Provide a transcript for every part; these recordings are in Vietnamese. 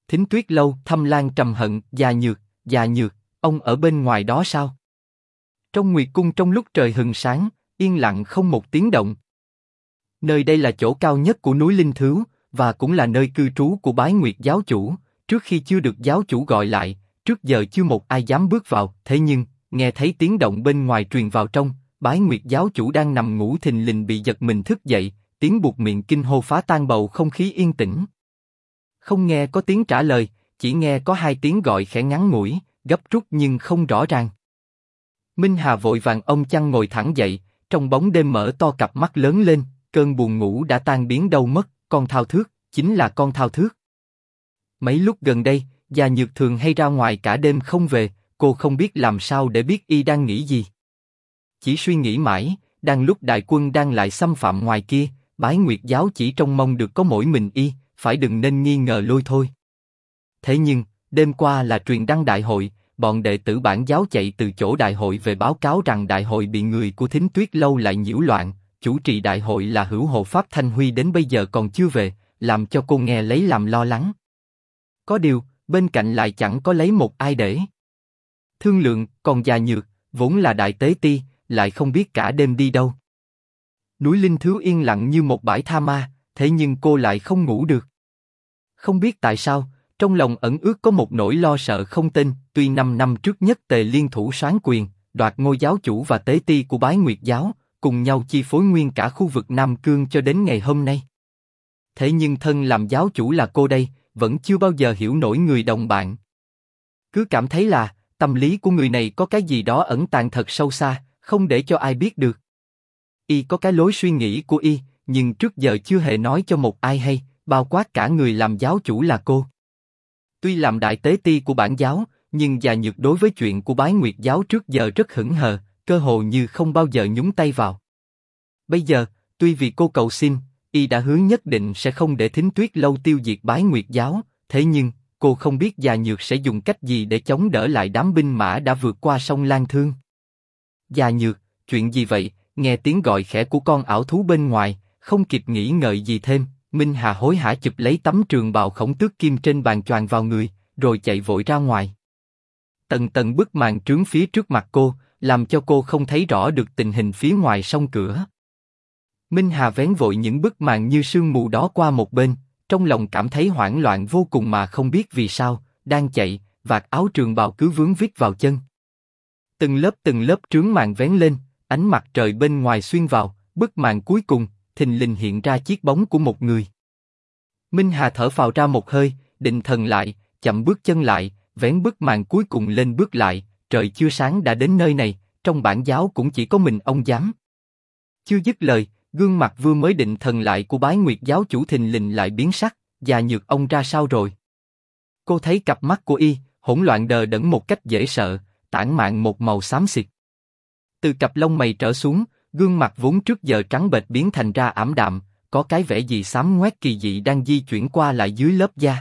Thính Tuyết Lâu. Thâm Lan trầm hận. Già Nhược, ông ở bên ngoài đó sao? Trong Nguyệt Cung trong lúc trời hừng sáng, yên lặng không một tiếng động. Nơi đây là chỗ cao nhất của núi Linh Thứu, và cũng là nơi cư trú của Bái Nguyệt giáo chủ. Trước khi chưa được giáo chủ gọi lại, trước giờ chưa một ai dám bước vào. Thế nhưng, nghe thấy tiếng động bên ngoài truyền vào trong, Bái Nguyệt giáo chủ đang nằm ngủ thình lình bị giật mình thức dậy, tiếng buột miệng kinh hô phá tan bầu không khí yên tĩnh. Không nghe có tiếng trả lời, chỉ nghe có hai tiếng gọi khẽ ngắn ngủi, gấp rút nhưng không rõ ràng. Minh Hà vội vàng ôm chăn ngồi thẳng dậy, trong bóng đêm mở to cặp mắt lớn lên, cơn buồn ngủ đã tan biến đâu mất. Con Thao Thước, chính là con Thao Thước. Mấy lúc gần đây, Già Nhược thường hay ra ngoài cả đêm không về, cô không biết làm sao để biết y đang nghĩ gì. Chỉ suy nghĩ mãi, đang lúc đại quân đang lại xâm phạm ngoài kia, Bái Nguyệt giáo chỉ trông mong được có mỗi mình y, phải đừng nên nghi ngờ Lôi Thôi. Thế nhưng, đêm qua là truyền đăng đại hội, bọn đệ tử bản giáo chạy từ chỗ đại hội về báo cáo rằng đại hội bị người của Thính Tuyết Lâu lại nhiễu loạn. Chủ trì đại hội là Hữu Hộ Pháp Thanh Huy đến bây giờ còn chưa về, làm cho cô nghe lấy làm lo lắng. Có điều, bên cạnh lại chẳng có lấy một ai để thương lượng, còn Già Nhược, vốn là đại tế ti, lại không biết cả đêm đi đâu. Núi Linh Thứu yên lặng như một bãi tha ma, thế nhưng cô lại không ngủ được. Không biết tại sao, trong lòng ẩn ước có một nỗi lo sợ không tên. Tuy 5 năm trước Nhất Tề liên thủ soán quyền, đoạt ngôi giáo chủ và tế ti của Bái Nguyệt giáo, cùng nhau chi phối nguyên cả khu vực Nam Cương cho đến ngày hôm nay. Thế nhưng thân làm giáo chủ là cô đây, vẫn chưa bao giờ hiểu nổi người đồng bạn. Cứ cảm thấy là, tâm lý của người này có cái gì đó ẩn tàng thật sâu xa, không để cho ai biết được. Y có cái lối suy nghĩ của y, nhưng trước giờ chưa hề nói cho một ai hay, bao quát cả người làm giáo chủ là cô. Tuy làm đại tế ti của bản giáo, nhưng Già Nhược đối với chuyện của Bái Nguyệt giáo trước giờ rất hững hờ, cơ hồ như không bao giờ nhúng tay vào. Bây giờ, tuy vì cô cầu xin, y đã hứa nhất định sẽ không để Thính Tuyết Lâu tiêu diệt Bái Nguyệt giáo, thế nhưng, cô không biết Già Nhược sẽ dùng cách gì để chống đỡ lại đám binh mã đã vượt qua sông Lan Thương. Già Nhược, chuyện gì vậy? Nghe tiếng gọi khẽ của con ảo thú bên ngoài, không kịp nghĩ ngợi gì thêm, Minh Hà hối hả chụp lấy tấm trường bào khổng tước kim trên bàn choàng vào người, rồi chạy vội ra ngoài. Tầng tầng bức màn trướng phía trước mặt cô, làm cho cô không thấy rõ được tình hình phía ngoài song cửa. Minh Hà vén vội những bức màn như sương mù đó qua một bên, trong lòng cảm thấy hoảng loạn vô cùng mà không biết vì sao, đang chạy, vạt áo trường bào cứ vướng vít vào chân. Từng lớp trướng màn vén lên, ánh mặt trời bên ngoài xuyên vào, bức màn cuối cùng, thình lình hiện ra chiếc bóng của một người. Minh Hà thở phào ra một hơi, định thần lại, chậm bước chân lại, vén bức màn cuối cùng lên bước lại. Trời chưa sáng đã đến nơi này, trong bản giáo cũng chỉ có mình ông dám. Chưa dứt lời, gương mặt vừa mới định thần lại của Bái Nguyệt giáo chủ thình lình lại biến sắc. Già Nhược, ông ra sao rồi? Cô thấy cặp mắt của y hỗn loạn đờ đẫn một cách dễ sợ, tản mạn một màu xám xịt. Từ cặp lông mày trở xuống, gương mặt vốn trước giờ trắng bệch biến thành ra ảm đạm, có cái vẻ gì xám ngoét kỳ dị đang di chuyển qua lại dưới lớp da.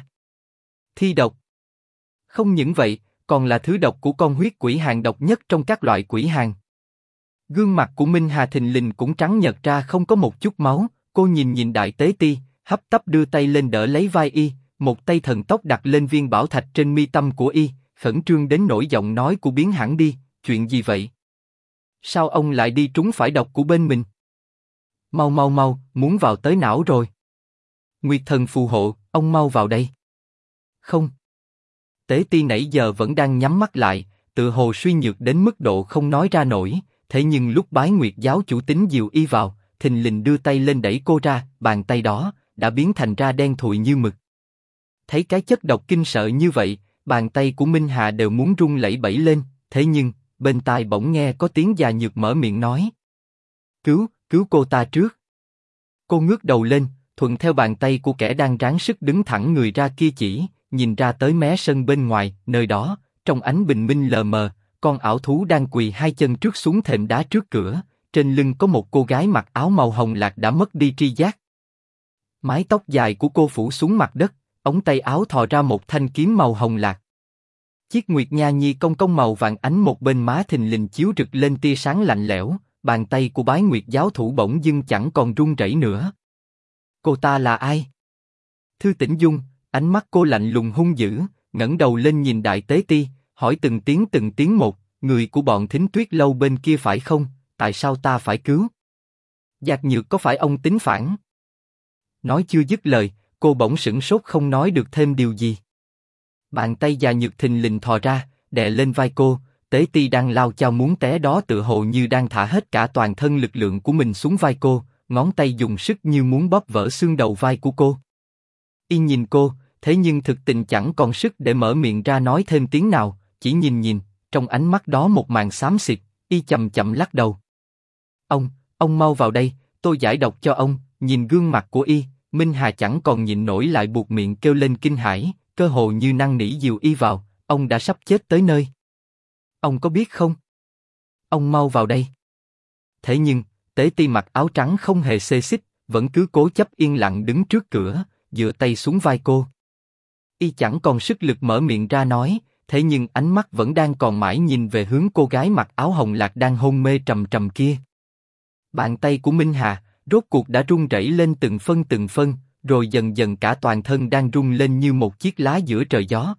Thi độc. Không những vậy, còn là thứ độc của con huyết quỷ hàng độc nhất trong các loại quỷ hàng. Gương mặt của Minh Hà thình lình cũng trắng nhợt ra không có một chút máu. Cô nhìn đại tế ti, hấp tấp đưa tay lên đỡ lấy vai y, một tay thần tốc đặt lên viên bảo thạch trên mi tâm của y, khẩn trương đến nỗi giọng nói của biến hẳn đi. Chuyện gì vậy? Sao ông lại đi trúng phải độc của bên mình? Mau, muốn vào tới não rồi. Nguyệt thần phù hộ, ông mau vào đây. Không. Tế ti nãy giờ vẫn đang nhắm mắt lại, tự hồ suy nhược đến mức độ không nói ra nổi. Thế nhưng lúc Bái Nguyệt giáo chủ tính dìu y vào, thình lình đưa tay lên đẩy cô ra, bàn tay đó đã biến thành ra đen thùi như mực. Thấy cái chất độc kinh sợ như vậy, bàn tay của Minh Hà đều muốn run lẩy bẩy lên. Thế nhưng bên tai bỗng nghe có tiếng Già Nhược mở miệng nói: cứu cô ta trước. Cô ngước đầu lên, thuận theo bàn tay của kẻ đang ráng sức đứng thẳng người ra kia chỉ, nhìn ra tới mé sân bên ngoài, nơi đó, trong ánh bình minh lờ mờ, con ảo thú đang quỳ hai chân trước xuống thềm đá trước cửa, trên lưng có một cô gái mặc áo màu hồng lạc đã mất đi tri giác. Mái tóc dài của cô phủ xuống mặt đất, ống tay áo thò ra một thanh kiếm màu hồng lạc. Chiếc nguyệt nha nhi cong cong màu vàng ánh một bên má thình lình chiếu rực lên tia sáng lạnh lẽo, bàn tay của Bái Nguyệt giáo thủ bỗng dưng chẳng còn run rẩy nữa. Cô ta là ai? Thư Tĩnh Dung, ánh mắt cô lạnh lùng hung dữ, ngẩng đầu lên nhìn Đại Tế Ti, hỏi từng tiếng một, người của bọn Thính Tuyết Lâu bên kia phải không, tại sao ta phải cứu? Dạc Nhược có phải ông tính phản? Nói chưa dứt lời, cô bỗng sửng sốt không nói được thêm điều gì. Bàn tay Dạc Nhược thình lình thò ra, đè lên vai cô, Tế Ti đang lao chao muốn té đó tựa hồ như đang thả hết cả toàn thân lực lượng của mình xuống vai cô, ngón tay dùng sức như muốn bóp vỡ xương đầu vai của cô. Y nhìn cô, thế nhưng thực tình chẳng còn sức để mở miệng ra nói thêm tiếng nào, chỉ nhìn, trong ánh mắt đó một màn xám xịt, Y chậm chậm lắc đầu. Ông mau vào đây, tôi giải độc cho ông. Nhìn gương mặt của Y, Minh Hà chẳng còn nhịn nổi lại buột miệng kêu lên kinh hãi, cơ hồ như năn nỉ dìu Y vào, ông đã sắp chết tới nơi. Ông có biết không? Ông mau vào đây. Thế nhưng, Tế Ti mặc áo trắng không hề xê xích, vẫn cứ cố chấp yên lặng đứng trước cửa, dựa tay xuống vai cô. Y chẳng còn sức lực mở miệng ra nói, thế nhưng ánh mắt vẫn đang còn mãi nhìn về hướng cô gái mặc áo hồng lạc đang hôn mê trầm trầm kia. Bàn tay của Minh Hà, rốt cuộc đã run rẩy lên từng phân, rồi dần dần cả toàn thân đang rung lên như một chiếc lá giữa trời gió.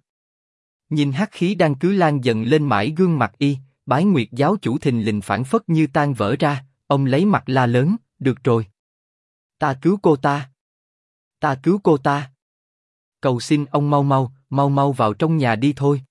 Nhìn hắc khí đang cứ lan dần lên mãi gương mặt Y, Bái Nguyệt giáo chủ thình lình phảng phất như tan vỡ ra, ông lấy mặt la lớn, được rồi. Ta cứu cô ta. Ta cứu cô ta. Cầu xin ông mau mau vào trong nhà đi thôi.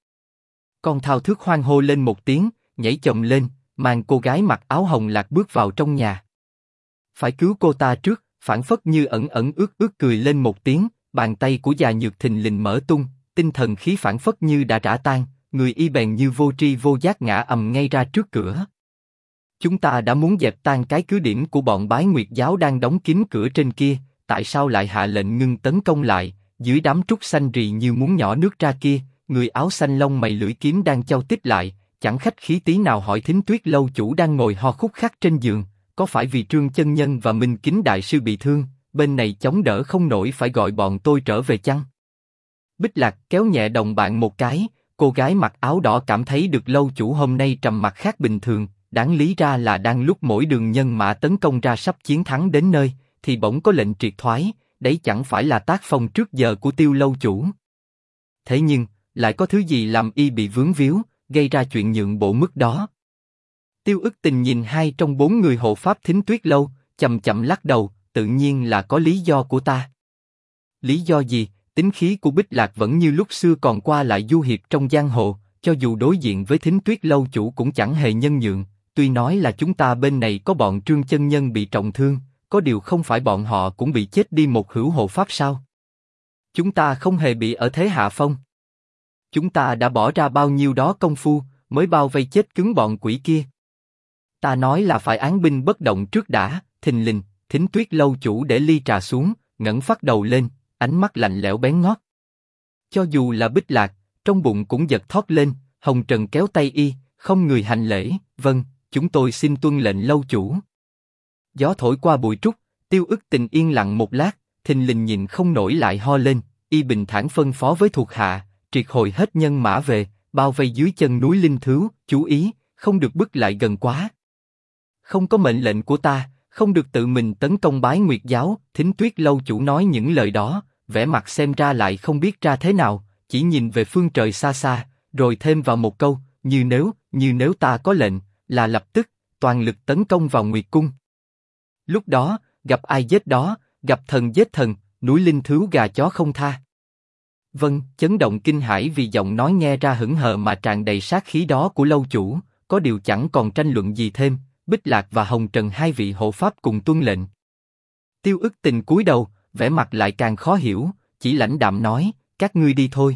Con thao thức hoan hô lên một tiếng, nhảy chồm lên, mang cô gái mặc áo hồng lạc bước vào trong nhà. Phải cứu cô ta trước, phảng phất như ẩn ước cười lên một tiếng, bàn tay của Dà Nhược thình lình mở tung, tinh thần khí phảng phất như đã rã tan, người Y bèn như vô tri vô giác ngã ầm ngay ra trước cửa. Chúng ta đã muốn dẹp tan cái cứ điểm của bọn Bái Nguyệt giáo đang đóng kín cửa trên kia, tại sao lại hạ lệnh ngưng tấn công lại? Dưới đám trúc xanh rì như muốn nhỏ nước ra kia, người áo xanh lông mày lưỡi kiếm đang chau tích lại, chẳng khách khí tí nào hỏi Thính Tuyết Lâu chủ đang ngồi ho khúc khắc trên giường, có phải vì Trương chân nhân và Minh Kính đại sư bị thương, bên này chống đỡ không nổi phải gọi bọn tôi trở về chăng? Bích Lạc kéo nhẹ đồng bạn một cái, cô gái mặc áo đỏ cảm thấy được lâu chủ hôm nay trầm mặc khác bình thường, đáng lý ra là đang lúc mỗi đường nhân mã tấn công ra sắp chiến thắng đến nơi, thì bỗng có lệnh triệt thoái, đấy chẳng phải là tác phong trước giờ của Tiêu lâu chủ. Thế nhưng, lại có thứ gì làm Y bị vướng víu, gây ra chuyện nhượng bộ mức đó. Tiêu Ức Tình nhìn hai trong bốn người hộ pháp Thính Tuyết Lâu, chậm chậm lắc đầu, tự nhiên là có lý do của ta. Lý do gì? Tính khí của Bích Lạc vẫn như lúc xưa còn qua lại du hiệp trong giang hồ, cho dù đối diện với Thính Tuyết Lâu chủ cũng chẳng hề nhân nhượng. Tuy nói là chúng ta bên này có bọn Trương chân nhân bị trọng thương, có điều không phải bọn họ cũng bị chết đi một hữu hộ pháp sao? Chúng ta không hề bị ở thế hạ phong. Chúng ta đã bỏ ra bao nhiêu đó công phu mới bao vây chết cứng bọn quỷ kia. Ta nói là phải án binh bất động trước đã. Thình lình, Thính Tuyết Lâu chủ để ly trà xuống, ngẩng phát đầu lên, ánh mắt lạnh lẽo bén ngót. Cho dù là Bích Lạc, trong bụng cũng giật thót lên. Hồng Trần kéo tay Y, không người hành lễ. Vâng, chúng tôi xin tuân lệnh lâu chủ. Gió thổi qua bụi trúc, Tiêu Ức Tình yên lặng một lát, thình lình nhìn không nổi lại ho lên. Y bình thản phân phó với thuộc hạ, triệt hồi hết nhân mã về, bao vây dưới chân núi Linh Thứu. Chú ý, không được bước lại gần quá. Không có mệnh lệnh của ta, không được tự mình tấn công Bái Nguyệt giáo. Thính Tuyết Lâu chủ nói những lời đó, vẻ mặt xem ra lại không biết ra thế nào, chỉ nhìn về phương trời xa xa, rồi thêm vào một câu, như nếu ta có lệnh, là lập tức toàn lực tấn công vào Nguyệt cung. Lúc đó, gặp ai giết đó, gặp thần giết thần, núi Linh Thứu gà chó không tha. Vâng, chấn động kinh hãi vì giọng nói nghe ra hững hờ mà tràn đầy sát khí đó của lâu chủ, có điều chẳng còn tranh luận gì thêm. Bích Lạc và Hồng Trần hai vị hộ pháp cùng tuân lệnh. Tiêu Ức Tình cúi đầu, vẻ mặt lại càng khó hiểu, chỉ lãnh đạm nói, các ngươi đi thôi.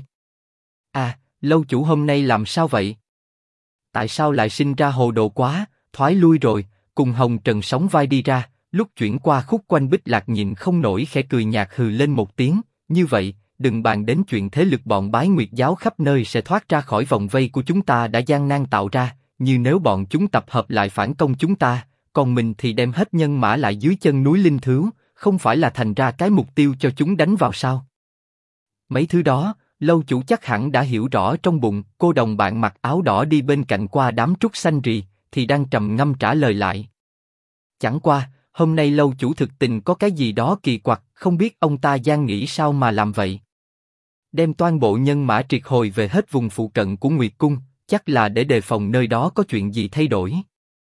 À, lâu chủ hôm nay làm sao vậy? Tại sao lại sinh ra hồ đồ quá, thoái lui rồi? Cùng Hồng Trần sóng vai đi ra, lúc chuyển qua khúc quanh Bích Lạc nhìn không nổi khẽ cười nhạt hừ lên một tiếng, như vậy, đừng bàn đến chuyện thế lực bọn Bái Nguyệt giáo khắp nơi sẽ thoát ra khỏi vòng vây của chúng ta đã gian nan tạo ra. Như nếu bọn chúng tập hợp lại phản công chúng ta, còn mình thì đem hết nhân mã lại dưới chân núi Linh Thứu, không phải là thành ra cái mục tiêu cho chúng đánh vào sao? Mấy thứ đó, lâu chủ chắc hẳn đã hiểu rõ trong bụng. Cô đồng bạn mặc áo đỏ đi bên cạnh qua đám trúc xanh rì, thì đang trầm ngâm trả lời lại. Chẳng qua, hôm nay lâu chủ thực tình có cái gì đó kỳ quặc, không biết ông ta gian nghĩ sao mà làm vậy. đem toàn bộ nhân mã triệt hồi về hết vùng phụ cận của Nguyệt Cung, chắc là để đề phòng nơi đó có chuyện gì thay đổi.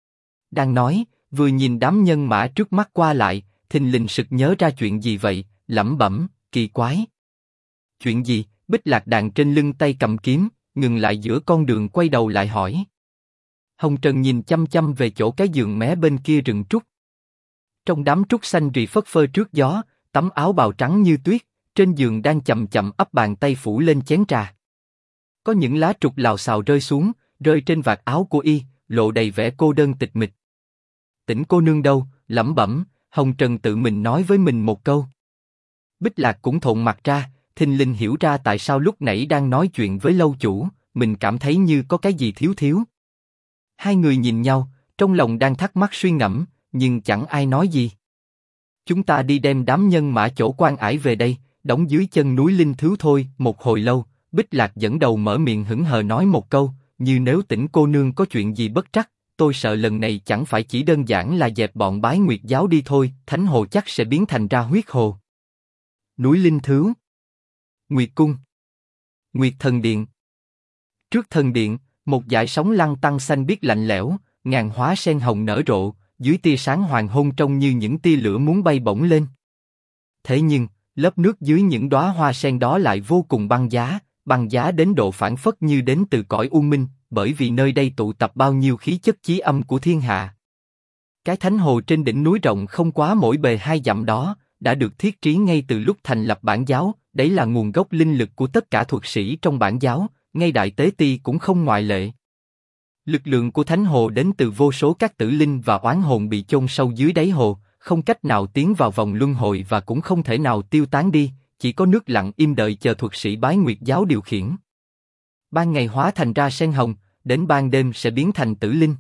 Đang nói, vừa nhìn đám nhân mã trước mắt qua lại, thình lình sực nhớ ra chuyện gì vậy, lẩm bẩm, kỳ quái. Chuyện gì? Bích Lạc Đàn trên lưng tay cầm kiếm, ngừng lại giữa con đường quay đầu lại hỏi. Hồng Trần nhìn chăm chăm về chỗ cái giường mé bên kia rừng trúc. Trong đám trúc xanh rì phất phơ trước gió, tấm áo bào trắng như tuyết, trên giường đang chậm chậm ấp bàn tay phủ lên chén trà. Có những lá trục lào xào rơi xuống, rơi trên vạt áo của y, lộ đầy vẻ cô đơn tịch mịch. Tỉnh cô nương đâu? Lẩm bẩm, Hồng Trần tự mình nói với mình một câu. Bích Lạc cũng thộn mặt ra, thình lình hiểu ra tại sao lúc nãy đang nói chuyện với lâu chủ, mình cảm thấy như có cái gì thiếu thiếu. Hai người nhìn nhau, trong lòng đang thắc mắc suy ngẫm, nhưng chẳng ai nói gì. Chúng ta đi đem đám nhân mã chỗ quan ải về đây, đóng dưới chân núi Linh Thiếu thôi. Một hồi lâu, Bích Lạc dẫn đầu mở miệng hững hờ nói một câu, như nếu Tỉnh cô nương có chuyện gì bất trắc, tôi sợ lần này chẳng phải chỉ đơn giản là dẹp bọn Bái Nguyệt giáo đi thôi, Thánh Hồ chắc sẽ biến thành ra huyết hồ. Núi Linh Thiếu, Nguyệt Cung, Nguyệt Thần Điện. Trước thần điện, một dải sóng lăn tăn xanh biếc lạnh lẽo, ngàn hóa sen hồng nở rộ, dưới tia sáng hoàng hôn trông như những tia lửa muốn bay bổng lên. Thế nhưng, lớp nước dưới những đóa hoa sen đó lại vô cùng băng giá đến độ phảng phất như đến từ cõi u minh, bởi vì nơi đây tụ tập bao nhiêu khí chất chí âm của thiên hạ. Cái thánh hồ trên đỉnh núi rộng không quá mỗi bề 2 dặm đó, đã được thiết trí ngay từ lúc thành lập bản giáo, đấy là nguồn gốc linh lực của tất cả thuật sĩ trong bản giáo, ngay Đại Tế Ti cũng không ngoại lệ. Lực lượng của thánh hồ đến từ vô số các tử linh và oán hồn bị chôn sâu dưới đáy hồ, không cách nào tiến vào vòng luân hồi và cũng không thể nào tiêu tán đi, chỉ có nước lặng im đợi chờ thuật sĩ Bái Nguyệt giáo điều khiển. Ban ngày hóa thành ra sen hồng, đến ban đêm sẽ biến thành tử linh.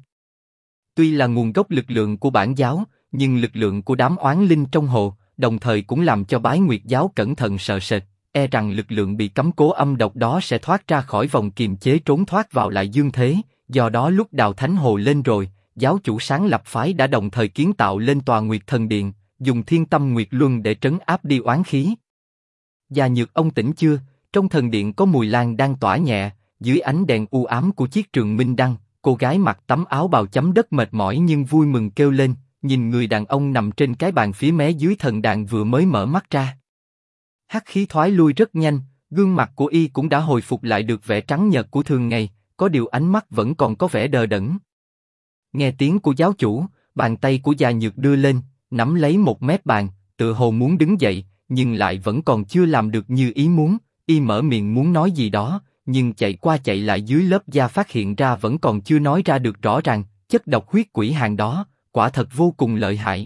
Tuy là nguồn gốc lực lượng của bản giáo, nhưng lực lượng của đám oán linh trong hồ, đồng thời cũng làm cho Bái Nguyệt giáo cẩn thận sợ sệt, e rằng lực lượng bị cấm cố âm độc đó sẽ thoát ra khỏi vòng kiềm chế trốn thoát vào lại dương thế. Do đó lúc đào thánh hồ lên rồi, giáo chủ sáng lập phái đã đồng thời kiến tạo lên tòa Nguyệt Thần Điện, dùng Thiên Tâm Nguyệt Luân để trấn áp đi oán khí. Già Nhược, ông tỉnh chưa? Trong thần điện có mùi lan đang tỏa nhẹ, dưới ánh đèn u ám của chiếc trường minh đăng, cô gái mặc tấm áo bào chấm đất mệt mỏi nhưng vui mừng kêu lên, nhìn người đàn ông nằm trên cái bàn phía mé dưới thần đàn vừa mới mở mắt ra. Hắc khí thoái lui rất nhanh, gương mặt của y cũng đã hồi phục lại được vẻ trắng nhợt của thường ngày, có điều ánh mắt vẫn còn có vẻ đờ đẫn. Nghe tiếng của giáo chủ, bàn tay của Già Nhược đưa lên, nắm lấy một mép bàn, tựa hồ muốn đứng dậy, nhưng lại vẫn còn chưa làm được như ý muốn. Y mở miệng muốn nói gì đó, nhưng chạy qua chạy lại dưới lớp da phát hiện ra vẫn còn chưa nói ra được rõ ràng. Chất độc huyết quỷ hàng đó, quả thật vô cùng lợi hại.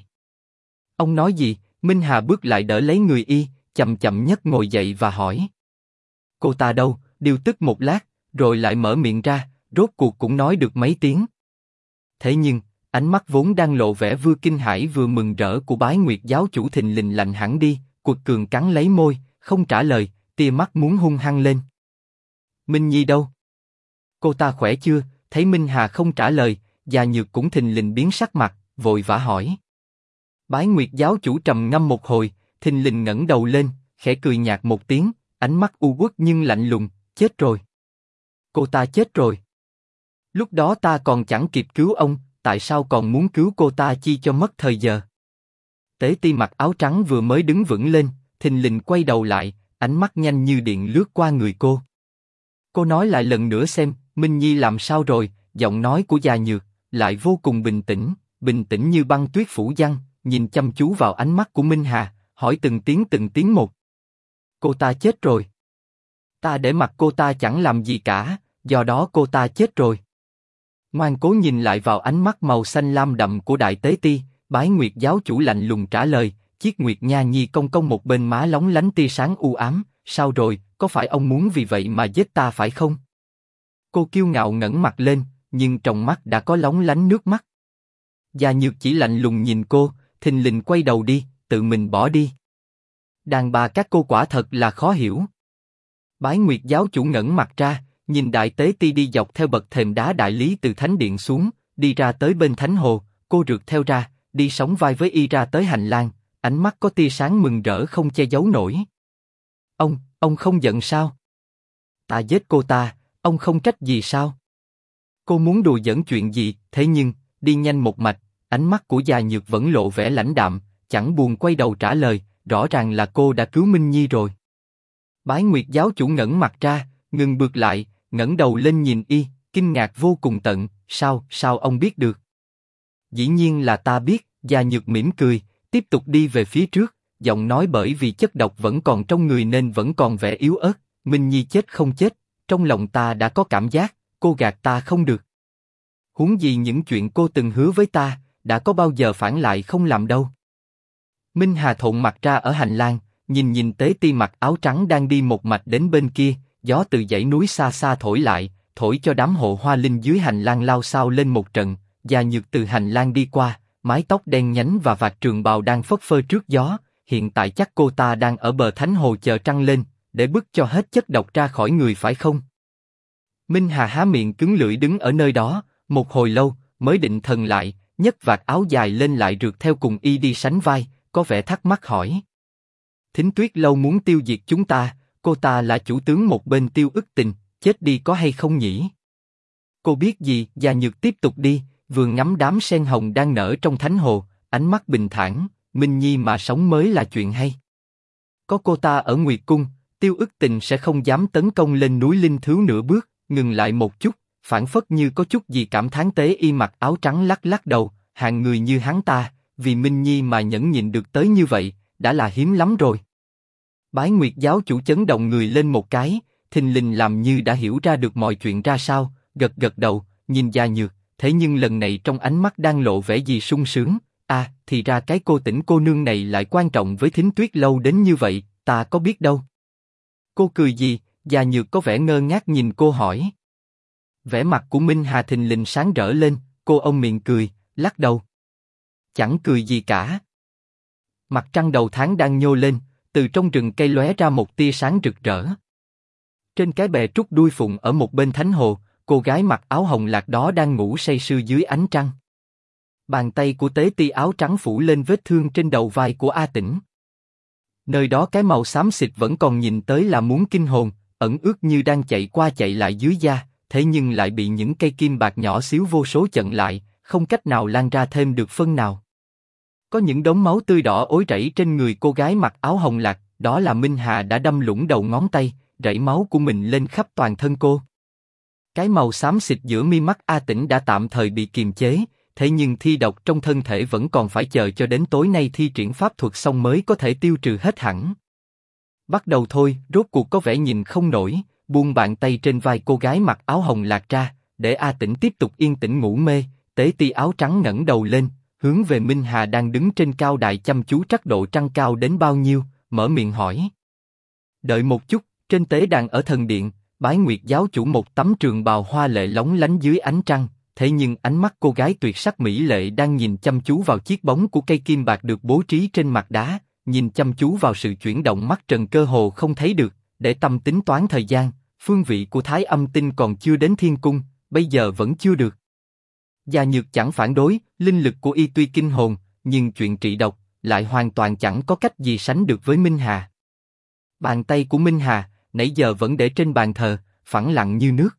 Ông nói gì? Minh Hà bước lại đỡ lấy người y, chậm chậm nhấc ngồi dậy và hỏi. Cô ta đâu? Điều tức một lát, rồi lại mở miệng ra, rốt cuộc cũng nói được mấy tiếng. Thế nhưng, ánh mắt vốn đang lộ vẻ vừa kinh hãi vừa mừng rỡ của Bái Nguyệt giáo chủ thình lình lạnh hẳn đi, Quật Cường cắn lấy môi, không trả lời, tia mắt muốn hung hăng lên. Minh Nhi đâu? Cô ta khỏe chưa? Thấy Minh Hà không trả lời, Già Nhược cũng thình lình biến sắc mặt, vội vã hỏi. Bái Nguyệt giáo chủ trầm ngâm một hồi, thình lình ngẩng đầu lên, khẽ cười nhạt một tiếng, ánh mắt u uất nhưng lạnh lùng, chết rồi. Cô ta chết rồi. Lúc đó ta còn chẳng kịp cứu ông, tại sao còn muốn cứu cô ta chi cho mất thời giờ? Tế Ti mặc áo trắng vừa mới đứng vững lên, thình lình quay đầu lại, ánh mắt nhanh như điện lướt qua người cô. Cô nói lại lần nữa xem, Minh Nhi làm sao rồi? Giọng nói của Già Nhược lại vô cùng bình tĩnh như băng tuyết phủ giăng, nhìn chăm chú vào ánh mắt của Minh Hà, hỏi từng tiếng một. Cô ta chết rồi. Ta để mặc cô ta chẳng làm gì cả, do đó cô ta chết rồi. Ngoan cố nhìn lại vào ánh mắt màu xanh lam đậm của Đại Tế Ti, Bái Nguyệt giáo chủ lạnh lùng trả lời, chiếc Nguyệt Nha Nhi cong cong một bên má lóng lánh tia sáng u ám, sao rồi, có phải ông muốn vì vậy mà giết ta phải không? Cô kiêu ngạo ngẩng mặt lên, nhưng trong mắt đã có lóng lánh nước mắt. Già Nhược chỉ lạnh lùng nhìn cô, thình lình quay đầu đi, tự mình bỏ đi. Đàn bà các cô quả thật là khó hiểu. Bái Nguyệt giáo chủ ngẩng mặt ra, nhìn Đại Tế Ti đi dọc theo bậc thềm đá đại lý từ thánh điện xuống, đi ra tới bên thánh hồ, cô rượt theo ra, đi sóng vai với y ra tới hành lang, ánh mắt có tia sáng mừng rỡ không che giấu nổi. Ông không giận sao? Ta giết cô ta, ông không trách gì sao? Cô muốn đùa giỡn chuyện gì? Thế nhưng, đi nhanh một mạch, ánh mắt của Già Nhược vẫn lộ vẻ lãnh đạm, chẳng buồn quay đầu trả lời, rõ ràng là cô đã cứu Minh Nhi rồi. Bái Nguyệt giáo chủ ngẩng mặt ra, ngừng bước lại, ngẩng đầu lên nhìn y, kinh ngạc vô cùng tận, sao ông biết được? Dĩ nhiên là ta biết, Già Nhược mỉm cười, tiếp tục đi về phía trước, giọng nói bởi vì chất độc vẫn còn trong người nên vẫn còn vẻ yếu ớt, Minh Nhi chết không chết, trong lòng ta đã có cảm giác, cô gạt ta không được. Huống gì những chuyện cô từng hứa với ta, đã có bao giờ phản lại không làm đâu. Minh Hà thộn mặt ra ở hành lang, nhìn Tế Ti mặc áo trắng đang đi một mạch đến bên kia, gió từ dãy núi xa xa thổi lại, thổi cho đám hộ hoa linh dưới hành lang lao xao lên một trận. Già Nhược từ hành lang đi qua, mái tóc đen nhánh và vạt trường bào đang phất phơ trước gió. Hiện tại chắc cô ta đang ở bờ thánh hồ chờ trăng lên, để bứt cho hết chất độc ra khỏi người phải không? Minh Hà há miệng cứng lưỡi đứng ở nơi đó, một hồi lâu mới định thần lại, nhấc vạt áo dài lên lại rượt theo cùng y đi sánh vai, có vẻ thắc mắc hỏi. Thính Tuyết Lâu muốn tiêu diệt chúng ta, cô ta là chủ tướng một bên Tiêu Ức Tình, chết đi có hay không nhỉ? Cô biết gì? Già Nhược tiếp tục đi, vừa ngắm đám sen hồng đang nở trong thánh hồ, ánh mắt bình thản, Minh Nhi mà sống mới là chuyện hay. Có cô ta ở Nguyệt Cung, Tiêu Ức Tình sẽ không dám tấn công lên núi Linh Thứu nửa bước. Ngừng lại một chút, phảng phất như có chút gì cảm thán. Tế Y mặc áo trắng lắc lắc đầu, hạng người như hắn ta, vì Minh Nhi mà nhẫn nhịn được tới như vậy, đã là hiếm lắm rồi. Bái Nguyệt giáo chủ chấn động người lên một cái, thình lình làm như đã hiểu ra được mọi chuyện ra sao, gật gật đầu, nhìn Già Nhược, thế nhưng lần này trong ánh mắt đang lộ vẻ gì sung sướng. Thì ra cái cô Tĩnh cô nương này lại quan trọng với Thính Tuyết Lâu đến như vậy, ta có biết đâu. Cô cười gì? Già Nhược có vẻ ngơ ngác nhìn cô hỏi. Vẻ mặt của Minh Hà thình lình sáng rỡ lên, cô ôm miệng cười, lắc đầu. Chẳng cười gì cả. Mặt trăng đầu tháng đang nhô lên, từ trong rừng cây lóe ra một tia sáng rực rỡ. Trên cái bè trúc đuôi phụng ở một bên thánh hồ, cô gái mặc áo hồng lạc đó đang ngủ say sưa dưới ánh trăng. Bàn tay của Tế Ti áo trắng phủ lên vết thương trên đầu vai của A Tĩnh. Nơi đó cái màu xám xịt vẫn còn nhìn tới là muốn kinh hồn, ẩn ướt như đang chạy qua chạy lại dưới da, thế nhưng lại bị những cây kim bạc nhỏ xíu vô số chặn lại, không cách nào lan ra thêm được phân nào. Có những đốm máu tươi đỏ ối rẫy trên người cô gái mặc áo hồng lạc, đó là Minh Hà đã đâm lũng đầu ngón tay, rẫy máu của mình lên khắp toàn thân cô. Cái màu xám xịt giữa mi mắt A Tĩnh đã tạm thời bị kiềm chế, thế nhưng thi độc trong thân thể vẫn còn phải chờ cho đến tối nay thi triển pháp thuật xong mới có thể tiêu trừ hết hẳn. Bắt đầu thôi, rốt cuộc có vẻ nhìn không nổi, buông bàn tay trên vai cô gái mặc áo hồng lạc ra, để A Tĩnh tiếp tục yên tĩnh ngủ mê. Tế Ti áo trắng ngẩng đầu lên, hướng về Minh Hà đang đứng trên cao đài chăm chú trắc độ trăng cao đến bao nhiêu, mở miệng hỏi. Đợi một chút, trên tế đàn ở thần điện, Bái Nguyệt giáo chủ một tấm trường bào hoa lệ lóng lánh dưới ánh trăng, thế nhưng ánh mắt cô gái tuyệt sắc mỹ lệ đang nhìn chăm chú vào chiếc bóng của cây kim bạc được bố trí trên mặt đá, nhìn chăm chú vào sự chuyển động mắt trần cơ hồ không thấy được, để tâm tính toán thời gian, phương vị của Thái Âm tinh còn chưa đến thiên cung, bây giờ vẫn chưa được. Già Nhược chẳng phản đối, linh lực của y tuy kinh hồn, nhưng chuyện trị độc lại hoàn toàn chẳng có cách gì sánh được với Minh Hà. Bàn tay của Minh Hà nãy giờ vẫn để trên bàn thờ, phẳng lặng như nước.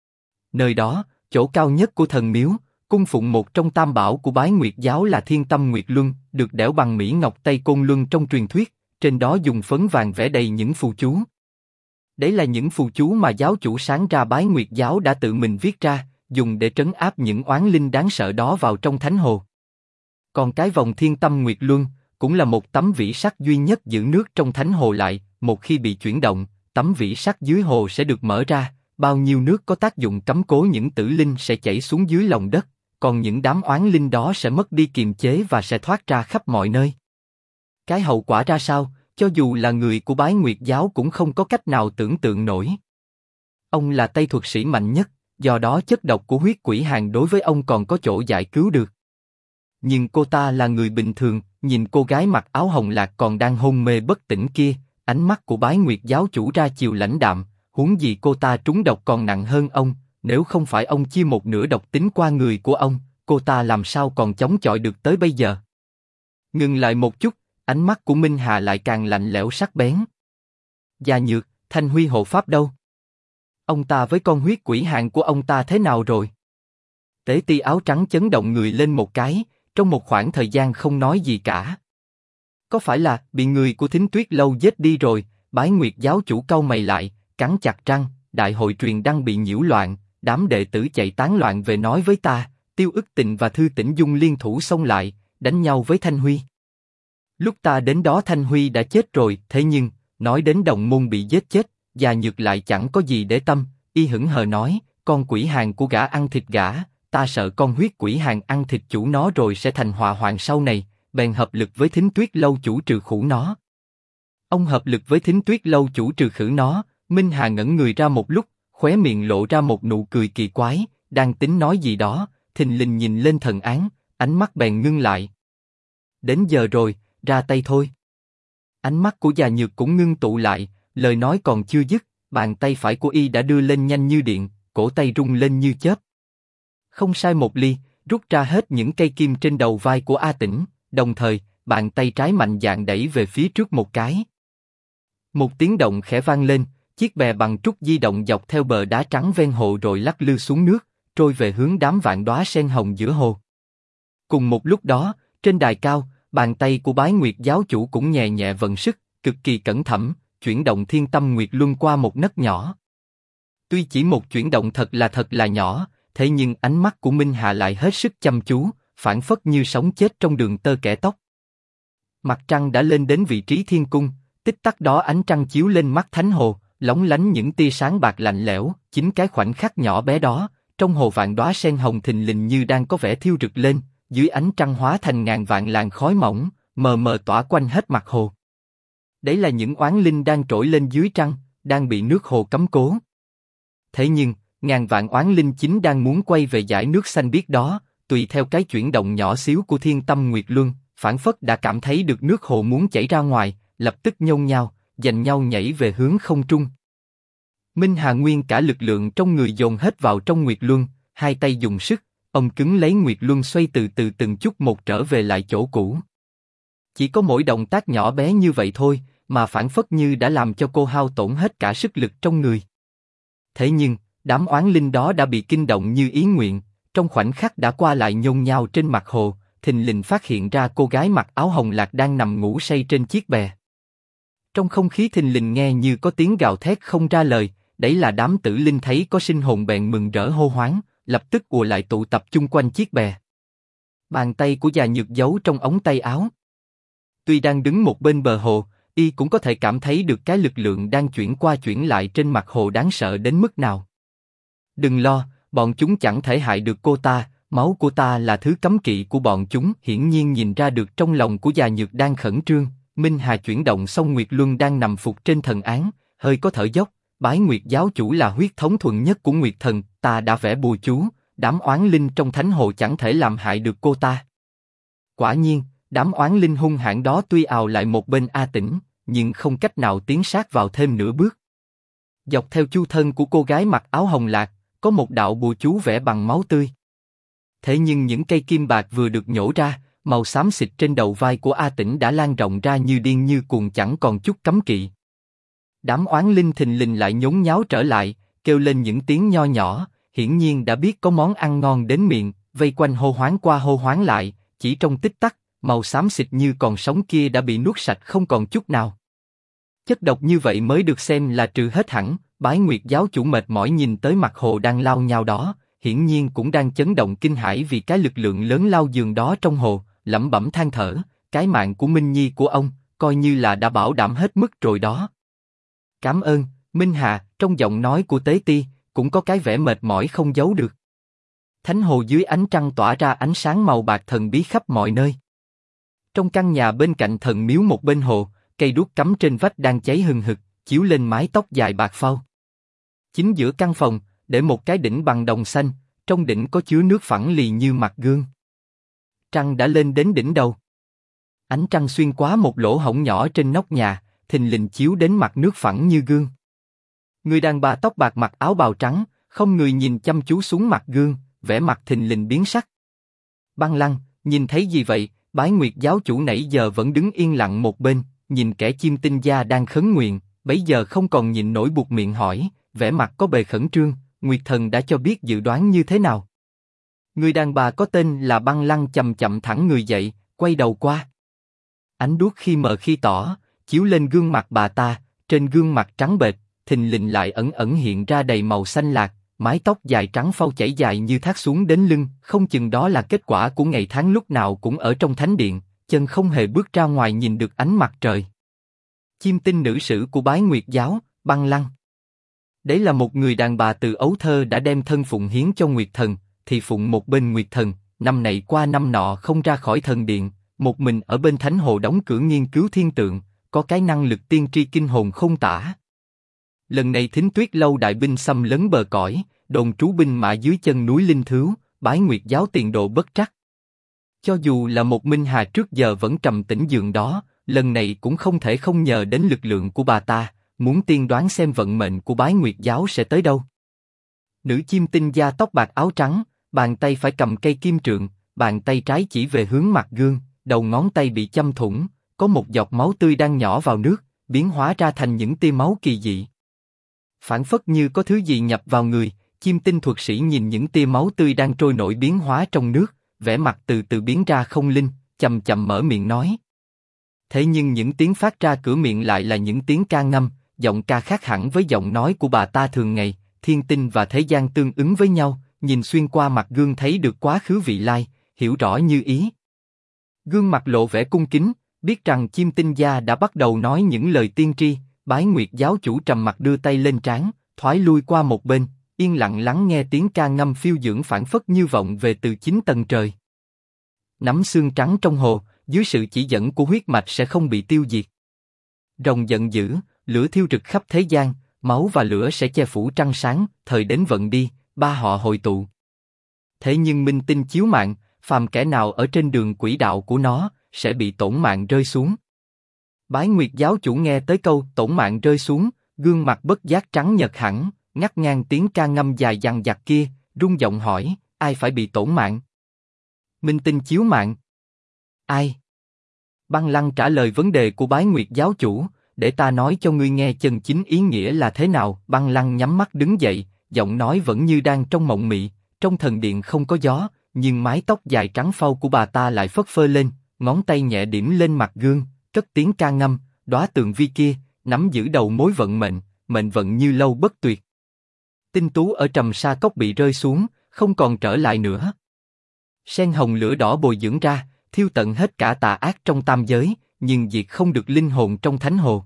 Nơi đó, chỗ cao nhất của thần miếu, cung phụng một trong tam bảo của Bái Nguyệt giáo là Thiên Tâm Nguyệt Luân, được đẽo bằng mỹ ngọc Tây Côn Luân trong truyền thuyết, trên đó dùng phấn vàng vẽ đầy những phù chú. Đấy là những phù chú mà giáo chủ sáng ra Bái Nguyệt giáo đã tự mình viết ra, dùng để trấn áp những oán linh đáng sợ đó vào trong thánh hồ. Còn cái vòng Thiên Tâm Nguyệt Luân cũng là một tấm vĩ sắt duy nhất giữ nước trong thánh hồ lại, một khi bị chuyển động, tấm vĩ sắt dưới hồ sẽ được mở ra, bao nhiêu nước có tác dụng cấm cố những tử linh sẽ chảy xuống dưới lòng đất, còn những đám oán linh đó sẽ mất đi kiềm chế và sẽ thoát ra khắp mọi nơi. Cái hậu quả ra sao, cho dù là người của Bái Nguyệt giáo cũng không có cách nào tưởng tượng nổi. Ông là Tây thuật sĩ mạnh nhất, do đó chất độc của huyết quỷ hàn đối với ông còn có chỗ giải cứu được. Nhưng cô ta là người bình thường, nhìn cô gái mặc áo hồng lạc còn đang hôn mê bất tỉnh kia, ánh mắt của Bái Nguyệt giáo chủ ra chiều lãnh đạm, huống gì cô ta trúng độc còn nặng hơn ông, nếu không phải ông chia một nửa độc tính qua người của ông, cô ta làm sao còn chống chọi được tới bây giờ. Ngừng lại một chút, ánh mắt của Minh Hà lại càng lạnh lẽo sắc bén. Già Nhược, Thanh Huy hộ pháp đâu? Ông ta với con huyết quỷ hạng của ông ta thế nào rồi? Tế ti áo trắng chấn động người lên một cái, trong một khoảng thời gian không nói gì cả. Có phải là bị người của Thính Tuyết Lâu giết đi rồi? Bái Nguyệt giáo chủ cau mày lại, cắn chặt răng. Đại hội truyền đăng bị nhiễu loạn, đám đệ tử chạy tán loạn về nói với ta. Tiêu Ức Tịnh và Thư Tĩnh Dung liên thủ xông lại, đánh nhau với Thanh Huy. Lúc ta đến đó Thanh Huy đã chết rồi, thế nhưng nói đến đồng môn bị giết chết, Già Nhược lại chẳng có gì để tâm. Y hững hờ nói, con quỷ hàn của gã ăn thịt gã, ta sợ con huyết quỷ hàn ăn thịt chủ nó rồi sẽ thành họa hoạn sau này, bèn hợp lực với Thính Tuyết Lâu chủ trừ khử nó. Ông hợp lực với Thính Tuyết Lâu chủ trừ khử nó? Minh Hà ngẩn người ra một lúc, khóe miệng lộ ra một nụ cười kỳ quái, đang tính nói gì đó, thình lình nhìn lên Thần Án, ánh mắt bèn ngưng lại. Đến giờ rồi, ra tay thôi. Ánh mắt của Già Nhược cũng ngưng tụ lại, lời nói còn chưa dứt, bàn tay phải của y đã đưa lên nhanh như điện, cổ tay rung lên như chớp. Không sai một ly, rút ra hết những cây kim trên đầu vai của A Tĩnh, đồng thời, bàn tay trái mạnh dạn đẩy về phía trước một cái. Một tiếng động khẽ vang lên, chiếc bè bằng trúc di động dọc theo bờ đá trắng ven hồ rồi lắc lư xuống nước, trôi về hướng đám vạn đóa sen hồng giữa hồ. Cùng một lúc đó, trên đài cao, bàn tay của Bái Nguyệt giáo chủ cũng nhẹ nhẹ vận sức, cực kỳ cẩn thận, chuyển động Thiên Tâm Nguyệt Luân qua một nấc nhỏ. Tuy chỉ một chuyển động thật là nhỏ, thế nhưng ánh mắt của Minh Hà lại hết sức chăm chú, phảng phất như sống chết trong đường tơ kẽ tóc. Mặt trăng đã lên đến vị trí thiên cung, tích tắc đó ánh trăng chiếu lên mắt Thánh Hồ, lóng lánh những tia sáng bạc lạnh lẽo. Chính cái khoảnh khắc nhỏ bé đó, trong hồ vạn đóa sen hồng thình lình như đang có vẻ thiêu rực lên, dưới ánh trăng hóa thành ngàn vạn làn khói mỏng, mờ mờ tỏa quanh hết mặt hồ. Đấy là những oán linh đang trỗi lên dưới trăng, đang bị nước hồ cấm cố. Thế nhưng, ngàn vạn oán linh chính đang muốn quay về dải nước xanh biếc đó, tùy theo cái chuyển động nhỏ xíu của Thiên Tâm Nguyệt Luân, phảng phất đã cảm thấy được nước hồ muốn chảy ra ngoài, lập tức nhôn nhao, giành nhau nhảy về hướng không trung. Minh Hà nguyên cả lực lượng trong người dồn hết vào trong Nguyệt Luân, hai tay dùng sức, ông cứng lấy Nguyệt Luân xoay từ từ từng chút một trở về lại chỗ cũ. Chỉ có mỗi động tác nhỏ bé như vậy thôi, mà phảng phất như đã làm cho cô hao tổn hết cả sức lực trong người. Thế nhưng, đám oán linh đó đã bị kinh động như ý nguyện, trong khoảnh khắc đã qua lại nhôn nhao trên mặt hồ, thình lình phát hiện ra cô gái mặc áo hồng lạc đang nằm ngủ say trên chiếc bè. Trong không khí thình lình nghe như có tiếng gào thét không ra lời, đấy là đám tử linh thấy có sinh hồn bèn mừng rỡ hô hoáng, lập tức ùa lại tụ tập chung quanh chiếc bè. Bàn tay của Già Nhược giấu trong ống tay áo. Tuy đang đứng một bên bờ hồ, y cũng có thể cảm thấy được cái lực lượng đang chuyển qua chuyển lại trên mặt hồ đáng sợ đến mức nào. Đừng lo, bọn chúng chẳng thể hại được cô ta, máu của ta là thứ cấm kỵ của bọn chúng. Hiển nhiên nhìn ra được trong lòng của Già Nhược đang khẩn trương, Minh Hà chuyển động xong Nguyệt Luân đang nằm phục trên thần án, hơi có thở dốc. Bái Nguyệt giáo chủ là huyết thống thuần nhất của Nguyệt Thần, ta đã vẽ bùa chú, đám oán linh trong thánh hồ chẳng thể làm hại được cô ta. Quả nhiên, đám oán linh hung hãn đó tuy ào lại một bên A Tĩnh, nhưng không cách nào tiến sát vào thêm nửa bước. Dọc theo chu thân của cô gái mặc áo hồng lạc, có một đạo bùa chú vẽ bằng máu tươi. Thế nhưng những cây kim bạc vừa được nhổ ra, màu xám xịt trên đầu vai của A Tĩnh đã lan rộng ra như điên như cuồng, chẳng còn chút cấm kỵ. Đám oán linh thình lình lại nhốn nháo trở lại, kêu lên những tiếng nho nhỏ, hiển nhiên đã biết có món ăn ngon đến miệng, vây quanh hô hoáng qua hô hoáng lại, chỉ trong tích tắc, màu xám xịt như còn sống kia đã bị nuốt sạch không còn chút nào. Chất độc như vậy mới được xem là trừ hết hẳn. Bái Nguyệt giáo chủ mệt mỏi nhìn tới mặt hồ đang lao nhao đó, hiển nhiên cũng đang chấn động kinh hãi vì cái lực lượng lớn lao dường đó trong hồ, lẩm bẩm than thở, cái mạng của Minh Nhi của ông, coi như là đã bảo đảm hết mức rồi đó. Cảm ơn, Minh Hà, trong giọng nói của Tế Ti, cũng có cái vẻ mệt mỏi không giấu được. Thánh hồ dưới ánh trăng tỏa ra ánh sáng màu bạc thần bí khắp mọi nơi. Trong căn nhà bên cạnh thần miếu một bên hồ, cây đuốc cắm trên vách đang cháy hừng hực, chiếu lên mái tóc dài bạc phau. Chính giữa căn phòng, để một cái đỉnh bằng đồng xanh, trong đỉnh có chứa nước phẳng lì như mặt gương. Trăng đã lên đến đỉnh đầu. Ánh trăng xuyên qua một lỗ hổng nhỏ trên nóc nhà, thình lình chiếu đến mặt nước phẳng như gương. Người đàn bà tóc bạc mặc áo bào trắng, không người nhìn chăm chú xuống mặt gương, vẻ mặt thình lình biến sắc. Băng Lăng, nhìn thấy gì vậy? Bái Nguyệt giáo chủ nãy giờ vẫn đứng yên lặng một bên, nhìn kẻ chim tinh gia đang khấn nguyện, bấy giờ không còn nhịn nổi buột miệng hỏi, vẻ mặt có bề khẩn trương, Nguyệt Thần đã cho biết dự đoán như thế nào. Người đàn bà có tên là Băng Lăng chậm chậm thẳng người dậy, quay đầu qua. Ánh đuốc khi mờ khi tỏ, chiếu lên gương mặt bà ta, trên gương mặt trắng bệch, thình lình lại ẩn ẩn hiện ra đầy màu xanh lạc, mái tóc dài trắng phau chảy dài như thác xuống đến lưng, không chừng đó là kết quả của ngày tháng lúc nào cũng ở trong thánh điện, chân không hề bước ra ngoài nhìn được ánh mặt trời. Chiêm tinh nữ sử của Bái Nguyệt giáo, Băng Lăng. Đấy là một người đàn bà từ ấu thơ đã đem thân phụng hiến cho Nguyệt Thần, thì phụng một bên Nguyệt Thần, năm này qua năm nọ không ra khỏi thần điện, một mình ở bên thánh hồ đóng cửa nghiên cứu thiên tượng, có cái năng lực tiên tri kinh hồn không tả. Lần này Thính Tuyết lâu đại binh xâm lấn bờ cõi, đồn trú binh mã dưới chân núi Linh Thứu, Bái Nguyệt giáo tiền độ bất trắc. Cho dù là một Minh Hà trước giờ vẫn trầm tĩnh giường đó, lần này cũng không thể không nhờ đến lực lượng của bà ta, muốn tiên đoán xem vận mệnh của Bái Nguyệt giáo sẽ tới đâu. Nữ chiêm tinh da tóc bạc áo trắng, bàn tay phải cầm cây kim trượng, bàn tay trái chỉ về hướng mặt gương, đầu ngón tay bị châm thủng, có một giọt máu tươi đang nhỏ vào nước, biến hóa ra thành những tia máu kỳ dị. Phảng phất như có thứ gì nhập vào người, chiêm tinh thuật sĩ nhìn những tia máu tươi đang trôi nổi biến hóa trong nước, vẻ mặt từ từ biến ra không linh, chậm chậm mở miệng nói. Thế nhưng những tiếng phát ra cửa miệng lại là những tiếng ca ngâm, giọng ca khác hẳn với giọng nói của bà ta thường ngày, thiên tinh và thế gian tương ứng với nhau, nhìn xuyên qua mặt gương thấy được quá khứ vị lai, hiểu rõ như ý. Gương mặt lộ vẻ cung kính, biết rằng chiêm tinh gia đã bắt đầu nói những lời tiên tri, Bái Nguyệt giáo chủ trầm mặt đưa tay lên trán, thoái lui qua một bên, yên lặng lắng nghe tiếng ca ngâm phiêu dưỡng phảng phất như vọng về từ 9 tầng trời. Nắm xương trắng trong hồ, dưới sự chỉ dẫn của huyết mạch sẽ không bị tiêu diệt. Rồng giận dữ, lửa thiêu rực khắp thế gian, máu và lửa sẽ che phủ trăng sáng, thời đến vận đi, ba họ hội tụ. Thế nhưng minh tinh chiếu mạng, phàm kẻ nào ở trên đường quỹ đạo của nó, sẽ bị tổn mạng rơi xuống. Bái Nguyệt giáo chủ nghe tới câu tổn mạng rơi xuống, gương mặt bất giác trắng nhợt hẳn, ngắt ngang tiếng ca ngâm dài dằng dặc kia, rung giọng hỏi, ai phải bị tổn mạng? Minh tinh chiếu mạng. Ai? Băng Lăng trả lời vấn đề của Bái Nguyệt giáo chủ, để ta nói cho ngươi nghe chân chính ý nghĩa là thế nào. Băng Lăng nhắm mắt đứng dậy, giọng nói vẫn như đang trong mộng mị, trong thần điện không có gió, nhưng mái tóc dài trắng phau của bà ta lại phất phơ lên, ngón tay nhẹ điểm lên mặt gương, cất tiếng ca ngâm, đóa tường vi kia, nắm giữ đầu mối vận mệnh, mệnh vận như lâu bất tuyệt. Tinh tú ở trầm sa cốc bị rơi xuống, không còn trở lại nữa. Sen hồng lửa đỏ bồi dưỡng ra, thiêu tận hết cả tà ác trong tam giới, nhưng diệt không được linh hồn trong thánh hồ.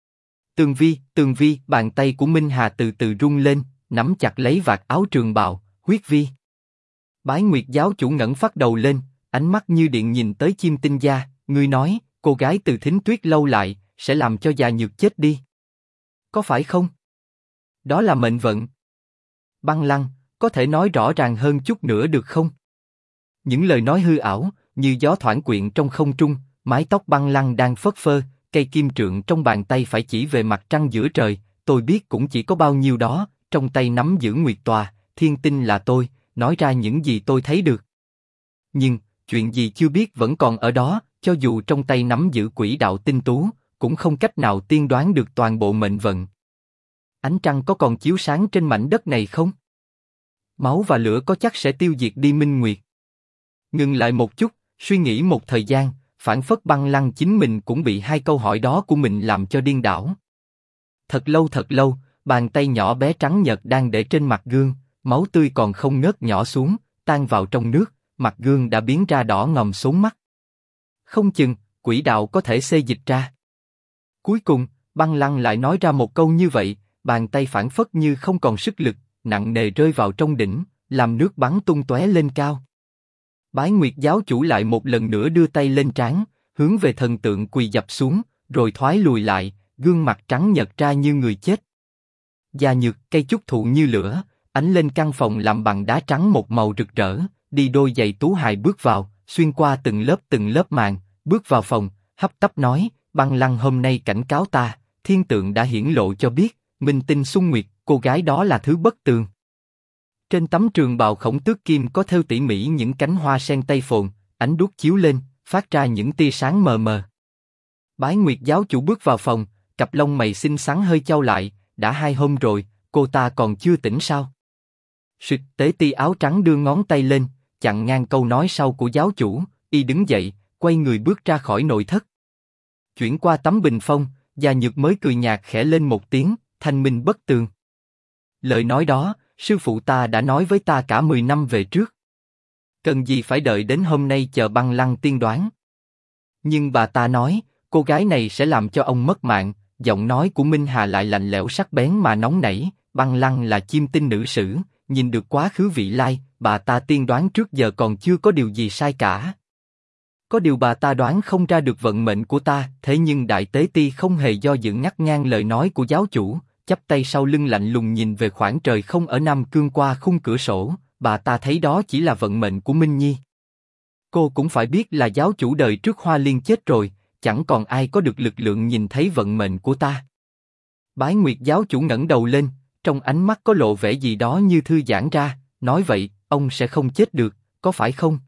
Tường vi, bàn tay của Minh Hà từ từ rung lên, nắm chặt lấy vạt áo trường bào, huyết vi. Bái Nguyệt giáo chủ ngẩng phát đầu lên, ánh mắt như điện nhìn tới chiêm tinh gia, ngươi nói, cô gái từ Thính Tuyết lâu lại, sẽ làm cho già nhược chết đi. Có phải không? Đó là mệnh vận. Băng Lăng, có thể nói rõ ràng hơn chút nữa được không? Những lời nói hư ảo, như gió thoảng quyện trong không trung, mái tóc Băng Lăng đang phất phơ, cây kim trượng trong bàn tay phải chỉ về mặt trăng giữa trời, tôi biết cũng chỉ có bao nhiêu đó, trong tay nắm giữ nguyệt tòa, thiên tinh là tôi, nói ra những gì tôi thấy được. Nhưng, chuyện gì chưa biết vẫn còn ở đó, cho dù trong tay nắm giữ quỹ đạo tinh tú, cũng không cách nào tiên đoán được toàn bộ mệnh vận. Ánh trăng có còn chiếu sáng trên mảnh đất này không? Máu và lửa có chắc sẽ tiêu diệt đi minh nguyệt. Ngừng lại một chút, suy nghĩ một thời gian, phảng phất Băng Lăng chính mình cũng bị hai câu hỏi đó của mình làm cho điên đảo. Thật lâu, bàn tay nhỏ bé trắng nhợt đang để trên mặt gương, máu tươi còn không ngớt nhỏ xuống, tan vào trong nước, mặt gương đã biến ra đỏ ngòm xốn mắt. Không chừng, quỹ đạo có thể xê dịch ra. Cuối cùng, Băng Lăng lại nói ra một câu như vậy, bàn tay phảng phất như không còn sức lực, nặng nề rơi vào trong đỉnh, làm nước bắn tung tóe lên cao. Bái Nguyệt giáo chủ lại một lần nữa đưa tay lên trán, hướng về thần tượng quỳ dập xuống, rồi thoái lùi lại, gương mặt trắng nhợt ra như người chết. Già nhược, cây trúc thụ như lửa, ánh lên căn phòng làm bằng đá trắng một màu rực rỡ, đi đôi giày tú hài bước vào, xuyên qua từng lớp màn, bước vào phòng, hấp tấp nói, Băng Lăng hôm nay cảnh cáo ta, thiên tượng đã hiển lộ cho biết, minh tinh xung nguyệt, cô gái đó là thứ bất tường. Trên tấm trường bào khổng tước kim có thêu tỉ mỉ những cánh hoa sen tây phồn, ánh đuốc chiếu lên, phát ra những tia sáng mờ mờ. Bái Nguyệt giáo chủ bước vào phòng, cặp lông mày xinh xắn hơi chau lại, đã 2 hôm rồi, cô ta còn chưa tỉnh sao? Suyệt, Tế Ti áo trắng đưa ngón tay lên, chặn ngang câu nói sau của giáo chủ, y đứng dậy, quay người bước ra khỏi nội thất. Chuyển qua tấm bình phong, Gia Nhược mới cười nhạt khẽ lên một tiếng, thanh minh bất tường. Lời nói đó, sư phụ ta đã nói với ta cả 10 năm về trước. Cần gì phải đợi đến hôm nay chờ Băng Lăng tiên đoán. Nhưng bà ta nói, cô gái này sẽ làm cho ông mất mạng. Giọng nói của Minh Hà lại lạnh lẽo sắc bén mà nóng nảy. Băng Lăng là chiêm tinh nữ sử, nhìn được quá khứ vị lai, bà ta tiên đoán trước giờ còn chưa có điều gì sai cả. Có điều bà ta đoán không ra được vận mệnh của ta, thế nhưng Đại Tế Ti không hề do dự ngắt ngang lời nói của giáo chủ, chắp tay sau lưng lạnh lùng nhìn về khoảng trời không ở Nam Cương qua khung cửa sổ, bà ta thấy đó chỉ là vận mệnh của Minh Nhi. Cô cũng phải biết là giáo chủ đời trước Hoa Liên chết rồi, chẳng còn ai có được lực lượng nhìn thấy vận mệnh của ta. Bái Nguyệt giáo chủ ngẩng đầu lên, trong ánh mắt có lộ vẻ gì đó như thư giãn ra, nói vậy, ông sẽ không chết được, có phải không?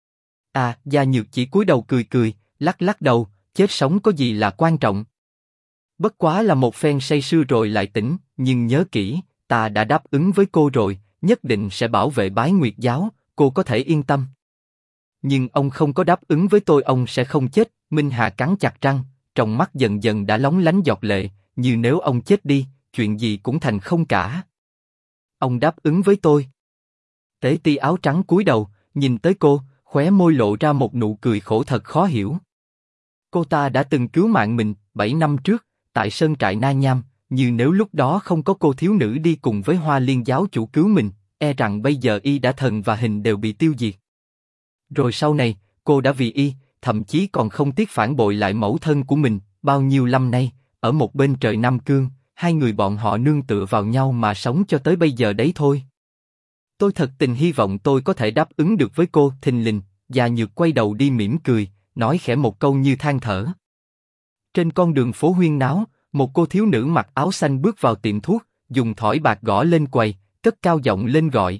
À, Gia Nhược chỉ cúi đầu cười cười, lắc lắc đầu, chết sống có gì là quan trọng. Bất quá là một phen say sưa rồi lại tỉnh, nhưng nhớ kỹ, ta đã đáp ứng với cô rồi, nhất định sẽ bảo vệ Bái Nguyệt giáo, cô có thể yên tâm. Nhưng ông không có đáp ứng với tôi ông sẽ không chết, Minh Hà cắn chặt răng, trong mắt dần dần đã lóng lánh giọt lệ, như nếu ông chết đi, chuyện gì cũng thành không cả. Ông đáp ứng với tôi. Tế Ti áo trắng cúi đầu, nhìn tới cô, khóe môi lộ ra một nụ cười khổ thật khó hiểu. Cô ta đã từng cứu mạng mình, 7 năm trước, tại sơn trại Na Nham, như nếu lúc đó không có cô thiếu nữ đi cùng với Hoa Liên giáo chủ cứu mình, e rằng bây giờ y đã thần và hình đều bị tiêu diệt. Rồi sau này, cô đã vì y, thậm chí còn không tiếc phản bội lại mẫu thân của mình, bao nhiêu năm nay, ở một bên trời Nam Cương, hai người bọn họ nương tựa vào nhau mà sống cho tới bây giờ đấy thôi. Tôi thật tình hy vọng tôi có thể đáp ứng được với cô, thình lình, Gia Nhược quay đầu đi mỉm cười, nói khẽ một câu như than thở. Trên con đường phố huyên náo, một cô thiếu nữ mặc áo xanh bước vào tiệm thuốc, dùng thỏi bạc gõ lên quầy, cất cao giọng lên gọi,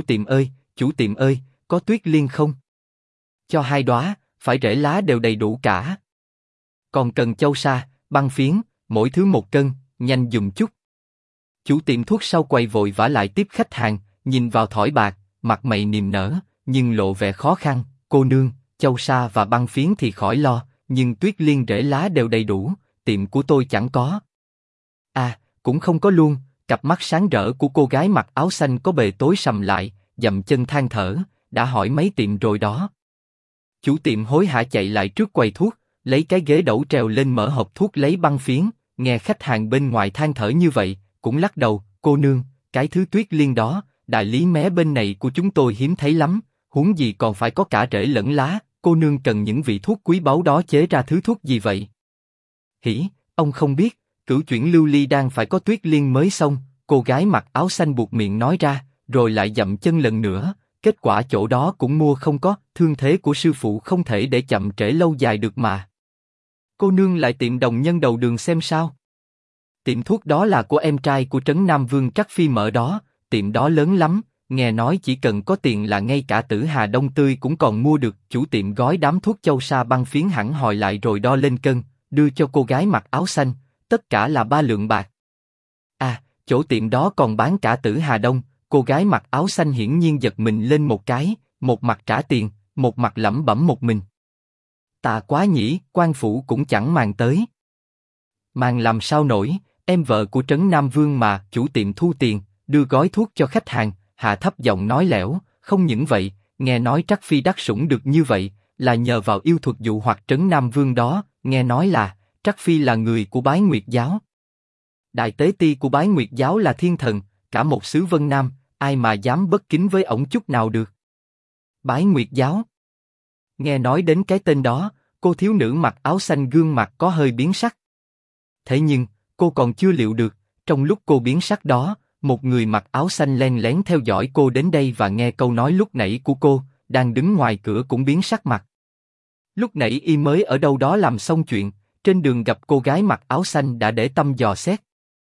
chủ tiệm ơi, có tuyết liên không? Cho 2 đóa, phải rễ lá đều đầy đủ cả. Còn cần châu sa, băng phiến, mỗi thứ 1 cân, nhanh dùng chút. Chủ tiệm thuốc sau quầy vội vã lại tiếp khách hàng, nhìn vào thỏi bạc, mặt mày niềm nở, nhưng lộ vẻ khó khăn. Cô nương, châu sa và băng phiến thì khỏi lo, nhưng tuyết liên rễ lá đều đầy đủ, tiệm của tôi chẳng có. À, cũng không có luôn. Cặp mắt sáng rỡ của cô gái mặc áo xanh có bề tối sầm lại, dậm chân than thở, đã hỏi mấy tiệm rồi đó. Chủ tiệm hối hả chạy lại trước quầy thuốc, lấy cái ghế đẩu trèo lên mở hộp thuốc lấy băng phiến, nghe khách hàng bên ngoài than thở như vậy, cũng lắc đầu, cô nương, cái thứ tuyết liên đó, đại lý mé bên này của chúng tôi hiếm thấy lắm, huống gì còn phải có cả rễ lẫn lá, cô nương cần những vị thuốc quý báu đó chế ra thứ thuốc gì vậy? Hỉ, ông không biết, cửu chuyển lưu ly đang phải có tuyết liên mới xong, cô gái mặc áo xanh buột miệng nói ra, rồi lại dậm chân lần nữa, kết quả chỗ đó cũng mua không có, thương thế của sư phụ không thể để chậm trễ lâu dài được mà. Cô nương lại tiệm đồng nhân đầu đường xem sao? Tiệm thuốc đó là của em trai của Trấn Nam Vương Trắc Phi mở đó, tiệm đó lớn lắm, nghe nói chỉ cần có tiền là ngay cả Tử Hà Đông Tươi cũng còn mua được. Chủ tiệm gói đám thuốc châu sa băng phiến hẳn hồi lại rồi đo lên cân, đưa cho cô gái mặc áo xanh, tất cả là 3 lượng bạc. À, chỗ tiệm đó còn bán cả Tử Hà Đông. Cô gái mặc áo xanh hiển nhiên giật mình lên một cái, một mặt trả tiền, một mặt lẩm bẩm một mình. Tạ quá nhỉ, quan phủ cũng chẳng màng tới. Màng làm sao nổi, em vợ của Trấn Nam Vương mà. Chủ tiệm thu tiền, đưa gói thuốc cho khách hàng, hạ thấp giọng nói lẽo, không những vậy, nghe nói Trắc Phi đắc sủng được như vậy, là nhờ vào yêu thuật dụ hoặc Trấn Nam Vương đó, nghe nói là, Trắc Phi là người của Bái Nguyệt giáo. Đại tế ti của Bái Nguyệt giáo là thiên thần, cả một xứ Vân Nam, ai mà dám bất kính với ổng chút nào được. Bái Nguyệt giáo. Nghe nói đến cái tên đó, cô thiếu nữ mặc áo xanh gương mặt có hơi biến sắc. Thế nhưng, cô còn chưa liệu được, trong lúc cô biến sắc đó, một người mặc áo xanh len lén theo dõi cô đến đây và nghe câu nói lúc nãy của cô, đang đứng ngoài cửa cũng biến sắc mặt. Lúc nãy y mới ở đâu đó làm xong chuyện, trên đường gặp cô gái mặc áo xanh đã để tâm dò xét.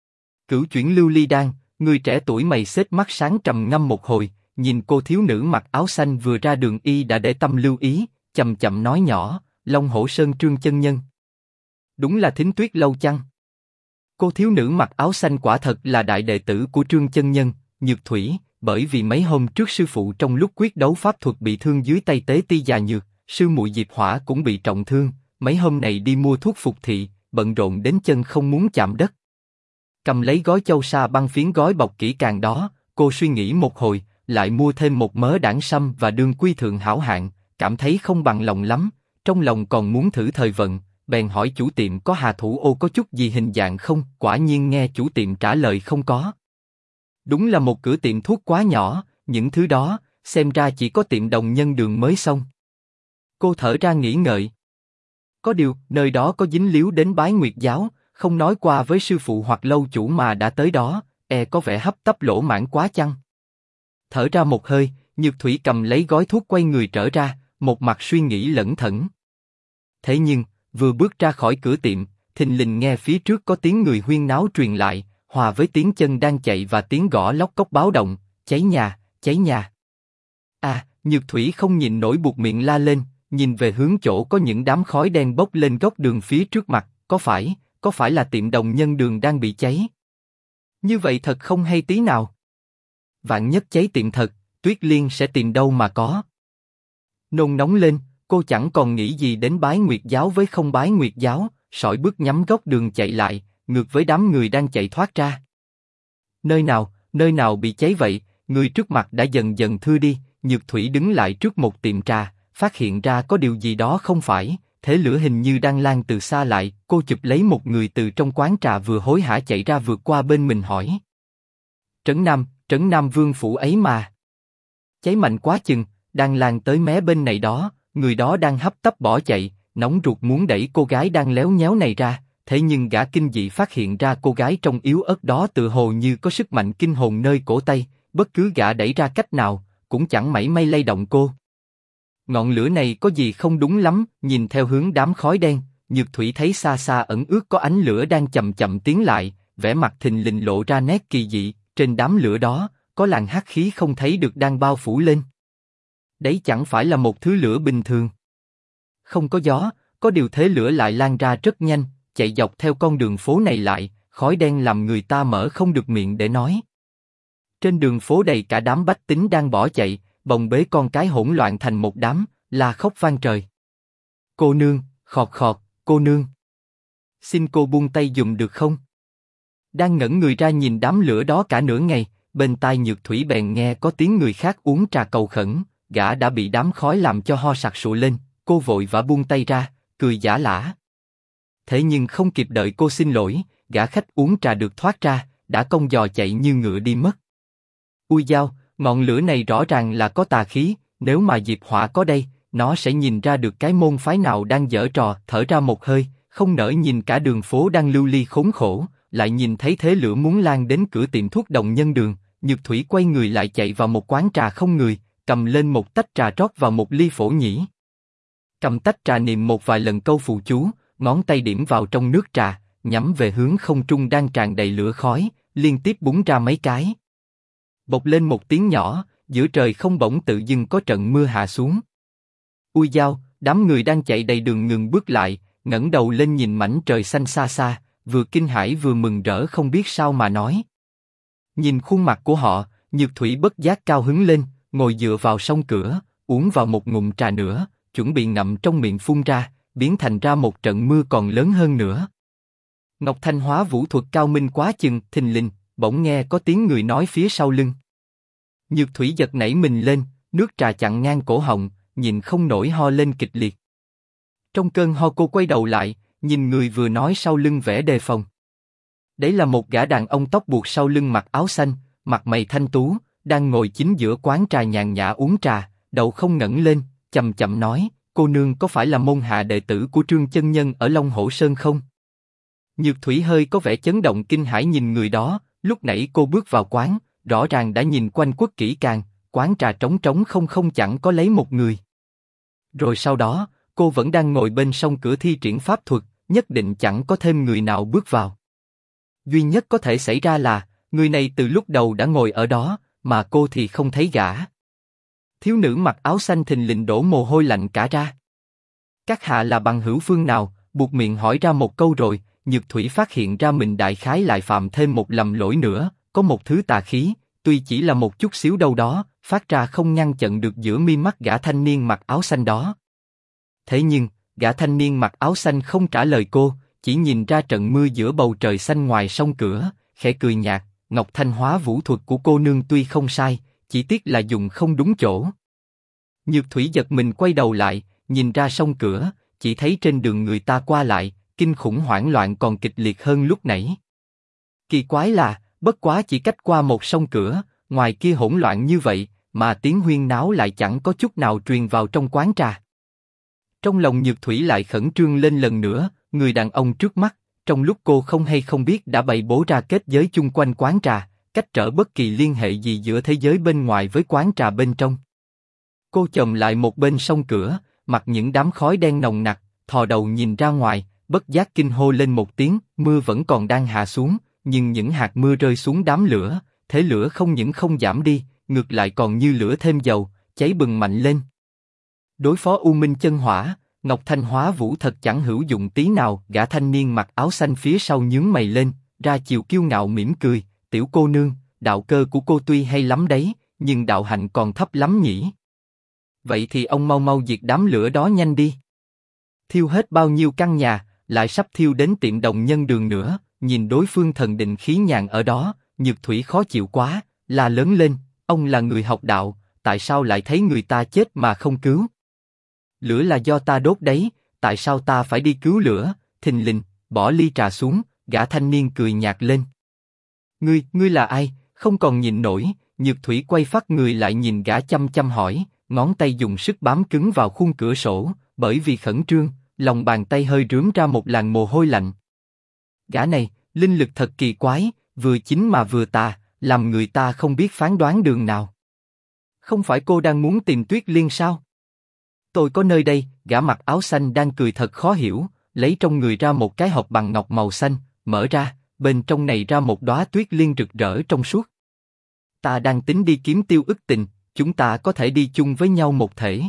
Cửu chuyển lưu ly đan, người trẻ tuổi mày xếp mắt sáng trầm ngâm một hồi, nhìn cô thiếu nữ mặc áo xanh vừa ra đường y đã để tâm lưu ý, chậm chậm nói nhỏ, Long Hổ Sơn Trương chân nhân. Đúng là Thính Tuyết lâu chăng? Cô thiếu nữ mặc áo xanh quả thật là đại đệ tử của Trương chân nhân, Nhược Thủy, bởi vì mấy hôm trước sư phụ trong lúc quyết đấu pháp thuật bị thương dưới tay Tế Ti già Nhược, sư muội Diệp Hỏa cũng bị trọng thương, mấy hôm này đi mua thuốc phục thị, bận rộn đến chân không muốn chạm đất. Cầm lấy gói châu sa băng phiến gói bọc kỹ càng đó, cô suy nghĩ một hồi, lại mua thêm một mớ đảng sâm và đương quy thượng hảo hạng, cảm thấy không bằng lòng lắm, trong lòng còn muốn thử thời vận, bèn hỏi chủ tiệm có Hà Thủ Ô có chút gì hình dạng không, quả nhiên nghe chủ tiệm trả lời không có. Đúng là một cửa tiệm thuốc quá nhỏ, những thứ đó, xem ra chỉ có tiệm Đồng Nhân Đường mới xong. Cô thở ra nghĩ ngợi. Có điều, nơi đó có dính líu đến Bái Nguyệt giáo, không nói qua với sư phụ hoặc lâu chủ mà đã tới đó, có vẻ hấp tấp lỗ mãn quá chăng? Thở ra một hơi, Nhược Thủy cầm lấy gói thuốc quay người trở ra, một mặt suy nghĩ lẩn thẩn. Thế nhưng, vừa bước ra khỏi cửa tiệm, thình lình nghe phía trước có tiếng người huyên náo truyền lại, hòa với tiếng chân đang chạy và tiếng gõ lóc cóc báo động, cháy nhà, cháy nhà. À, Nhược Thủy không nhìn nổi buột miệng la lên, nhìn về hướng chỗ có những đám khói đen bốc lên góc đường phía trước mặt, có phải là tiệm Đồng Nhân Đường đang bị cháy? Như vậy thật không hay tí nào. Vạn nhất cháy tiệm thật, Tuyết Liên sẽ tìm đâu mà có. Nôn nóng lên, cô chẳng còn nghĩ gì đến Bái Nguyệt giáo với không Bái Nguyệt giáo, sỏi bước nhắm góc đường chạy lại, ngược với đám người đang chạy thoát ra. Nơi nào bị cháy vậy? Người trước mặt đã dần dần thưa đi. Nhược Thủy đứng lại trước một tiệm trà, phát hiện ra có điều gì đó không phải, thế lửa hình như đang lan từ xa lại. Cô chụp lấy một người từ trong quán trà vừa hối hả chạy ra vượt qua bên mình hỏi: Trấn Nam Vương phủ ấy mà. Cháy mạnh quá chừng, đang lan tới mé bên này đó. Người đó đang hấp tấp bỏ chạy, nóng ruột muốn đẩy cô gái đang léo nhéo này ra. Thế nhưng gã kinh dị phát hiện ra cô gái trong yếu ớt đó tự hồ như có sức mạnh kinh hồn nơi cổ tay, bất cứ gã đẩy ra cách nào cũng chẳng mảy may lay động cô. Ngọn lửa này có gì không đúng lắm? Nhìn theo hướng đám khói đen, Nhược Thủy thấy xa xa ẩn ước có ánh lửa đang chậm chậm tiến lại, vẻ mặt thình lình lộ ra nét kỳ dị. Trên đám lửa đó có làn hắc khí không thấy được đang bao phủ lên. Đấy chẳng phải là một thứ lửa bình thường. Không có gió, có điều thế lửa lại lan ra rất nhanh, chạy dọc theo con đường phố này lại, khói đen làm người ta mở không được miệng để nói. Trên đường phố đầy cả đám bách tính đang bỏ chạy, bồng bế con cái hỗn loạn thành một đám, la khóc vang trời. Cô nương, khọt khọt, cô nương. Xin cô buông tay dùm được không? Đang ngẩn người ra nhìn đám lửa đó cả nửa ngày, bên tai Nhược Thủy bèn nghe có tiếng người khác uống trà cầu khẩn, gã đã bị đám khói làm cho ho sặc sụa lên, cô vội vã buông tay ra, cười giả lả. Thế nhưng không kịp đợi cô xin lỗi, gã khách uống trà được thoát ra, đã cong giò chạy như ngựa đi mất. Ui dao, ngọn lửa này rõ ràng là có tà khí, nếu mà Diệp Hỏa có đây, nó sẽ nhìn ra được cái môn phái nào đang giở trò. Thở ra một hơi, không nỡ nhìn cả đường phố đang lưu ly khốn khổ, lại nhìn thấy thế lửa muốn lan đến cửa tiệm thuốc Đồng Nhân Đường, Nhược Thủy quay người lại chạy vào một quán trà không người, cầm lên một tách trà rót vào một ly phổ nhĩ. Cầm tách trà niệm một vài lần câu phù chú, ngón tay điểm vào trong nước trà, nhắm về hướng không trung đang tràn đầy lửa khói, liên tiếp búng ra mấy cái. Bộc lên một tiếng nhỏ, giữa trời không bỗng tự dưng có trận mưa hạ xuống. Ui dao, đám người đang chạy đầy đường ngừng bước lại, ngẩng đầu lên nhìn mảnh trời xanh xa xa, vừa kinh hãi vừa mừng rỡ không biết sao mà nói. Nhìn khuôn mặt của họ, Nhược Thủy bất giác cao hứng lên, ngồi dựa vào song cửa, uống vào một ngụm trà nữa, chuẩn bị ngậm trong miệng phun ra, biến thành ra một trận mưa còn lớn hơn nữa. Ngọc Thanh hóa vũ thuật cao minh quá chừng, thình lình, bỗng nghe có tiếng người nói phía sau lưng. Nhược Thủy giật nảy mình lên, nước trà chặn ngang cổ họng, nhìn không nổi ho lên kịch liệt. Trong cơn ho cô quay đầu lại, nhìn người vừa nói sau lưng vẻ đề phòng. Đấy là một gã đàn ông tóc buộc sau lưng mặc áo xanh, mặt mày thanh tú, đang ngồi chính giữa quán trà nhàn nhã uống trà, đầu không ngẩng lên, chậm chậm nói: cô nương có phải là môn hạ đệ tử của Trương chân nhân ở Long Hổ Sơn không? Nhược Thủy hơi có vẻ chấn động kinh hãi nhìn người đó, lúc nãy cô bước vào quán, rõ ràng đã nhìn quanh quất kỹ càng, quán trà trống trống không chẳng có lấy một người. Rồi sau đó, cô vẫn đang ngồi bên song cửa thi triển pháp thuật, nhất định chẳng có thêm người nào bước vào. Duy nhất có thể xảy ra là, người này từ lúc đầu đã ngồi ở đó, mà cô thì không thấy gã. Thiếu nữ mặc áo xanh thình lình đổ mồ hôi lạnh cả ra. Các hạ là bằng hữu phương nào? Buột miệng hỏi ra một câu rồi, Nhược Thủy phát hiện ra mình đại khái lại phạm thêm một lầm lỗi nữa, có một thứ tà khí, tuy chỉ là một chút xíu đâu đó, phát ra không ngăn chặn được giữa mi mắt gã thanh niên mặc áo xanh đó. Thế nhưng, gã thanh niên mặc áo xanh không trả lời cô, chỉ nhìn ra trận mưa giữa bầu trời xanh ngoài sông cửa, khẽ cười nhạt. Ngọc Thanh hóa vũ thuật của cô nương tuy không sai, chỉ tiếc là dùng không đúng chỗ. Nhược Thủy giật mình quay đầu lại, nhìn ra sông cửa, chỉ thấy trên đường người ta qua lại, kinh khủng hoảng loạn còn kịch liệt hơn lúc nãy. Kỳ quái là, bất quá chỉ cách qua một sông cửa, ngoài kia hỗn loạn như vậy, mà tiếng huyên náo lại chẳng có chút nào truyền vào trong quán trà. Trong lòng Nhược Thủy lại khẩn trương lên lần nữa, người đàn ông trước mắt, trong lúc cô không hay không biết đã bày bố ra kết giới chung quanh quán trà, cách trở bất kỳ liên hệ gì giữa thế giới bên ngoài với quán trà bên trong. Cô chồm lại một bên sông cửa, mặc những đám khói đen nồng nặc, thò đầu nhìn ra ngoài, bất giác kinh hô lên một tiếng. Mưa vẫn còn đang hạ xuống, nhưng những hạt mưa rơi xuống đám lửa, thế lửa không những không giảm đi, ngược lại còn như lửa thêm dầu, cháy bừng mạnh lên. Đối phó U Minh chân hỏa, Ngọc Thanh hóa vũ thật chẳng hữu dụng tí nào. Gã thanh niên mặc áo xanh phía sau nhướng mày lên, ra chiều kiêu ngạo mỉm cười. Tiểu cô nương, đạo cơ của cô tuy hay lắm đấy, nhưng đạo hạnh còn thấp lắm nhỉ. Vậy thì ông mau mau diệt đám lửa đó nhanh đi. Thiêu hết bao nhiêu căn nhà, lại sắp thiêu đến tiệm đồng nhân đường nữa. Nhìn đối phương thần định khí nhàn ở đó, Nhược Thủy khó chịu quá, la lớn lên. Ông là người học đạo, tại sao lại thấy người ta chết mà không cứu? Lửa là do ta đốt đấy, tại sao ta phải đi cứu lửa? Thình lình, bỏ ly trà xuống, gã thanh niên cười nhạt lên. Ngươi là ai? Không còn nhịn nổi, Nhược Thủy quay phắt người lại nhìn gã chăm chăm hỏi, ngón tay dùng sức bám cứng vào khung cửa sổ, bởi vì khẩn trương, lòng bàn tay hơi rướm ra một làn mồ hôi lạnh. Gã này, linh lực thật kỳ quái, vừa chính mà vừa tà, làm người ta không biết phán đoán đường nào. Không phải cô đang muốn tìm Tuyết Liên sao? Tôi có nơi đây. Gã mặc áo xanh đang cười thật khó hiểu, lấy trong người ra một cái hộp bằng ngọc màu xanh, mở ra, bên trong này ra một đóa tuyết liên rực rỡ trong suốt. Ta đang tính đi kiếm Tiêu Ức Tình, chúng ta có thể đi chung với nhau một thể.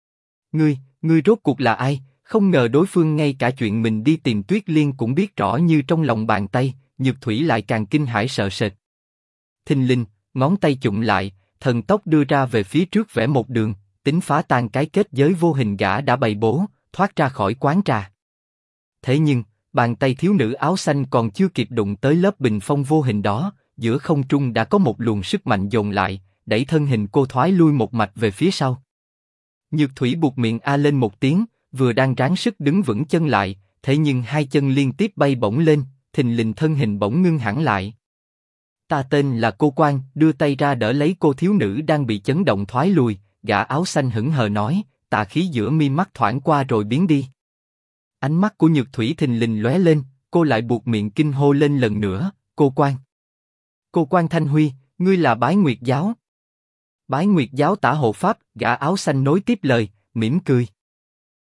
Ngươi rốt cuộc là ai? Không ngờ đối phương ngay cả chuyện mình đi tìm Tuyết Liên cũng biết rõ như trong lòng bàn tay. Nhược Thủy lại càng kinh hãi sợ sệt. Thình lình, ngón tay chụm lại, thần tốc đưa ra về phía trước vẽ một đường, tính phá tan cái kết giới vô hình gã đã bày bố, thoát ra khỏi quán trà. Thế nhưng, bàn tay thiếu nữ áo xanh còn chưa kịp đụng tới lớp bình phong vô hình đó, giữa không trung đã có một luồng sức mạnh dồn lại, đẩy thân hình cô thoái lui một mạch về phía sau. Nhược Thủy buột miệng a lên một tiếng, vừa đang ráng sức đứng vững chân lại, thế nhưng hai chân liên tiếp bay bổng lên, thình lình thân hình bỗng ngưng hẳn lại. Ta tên là Cô Quan, đưa tay ra đỡ lấy cô thiếu nữ đang bị chấn động thoái lui. Gã áo xanh hững hờ nói, tà khí giữa mi mắt thoảng qua rồi biến đi. Ánh mắt của Nhược Thủy thình lình lóe lên, cô lại buột miệng kinh hô lên lần nữa, Cô Quan. Cô Quan Thanh Huy, ngươi là Bái Nguyệt giáo. Bái Nguyệt giáo tả hộ pháp, gã áo xanh nối tiếp lời, mỉm cười.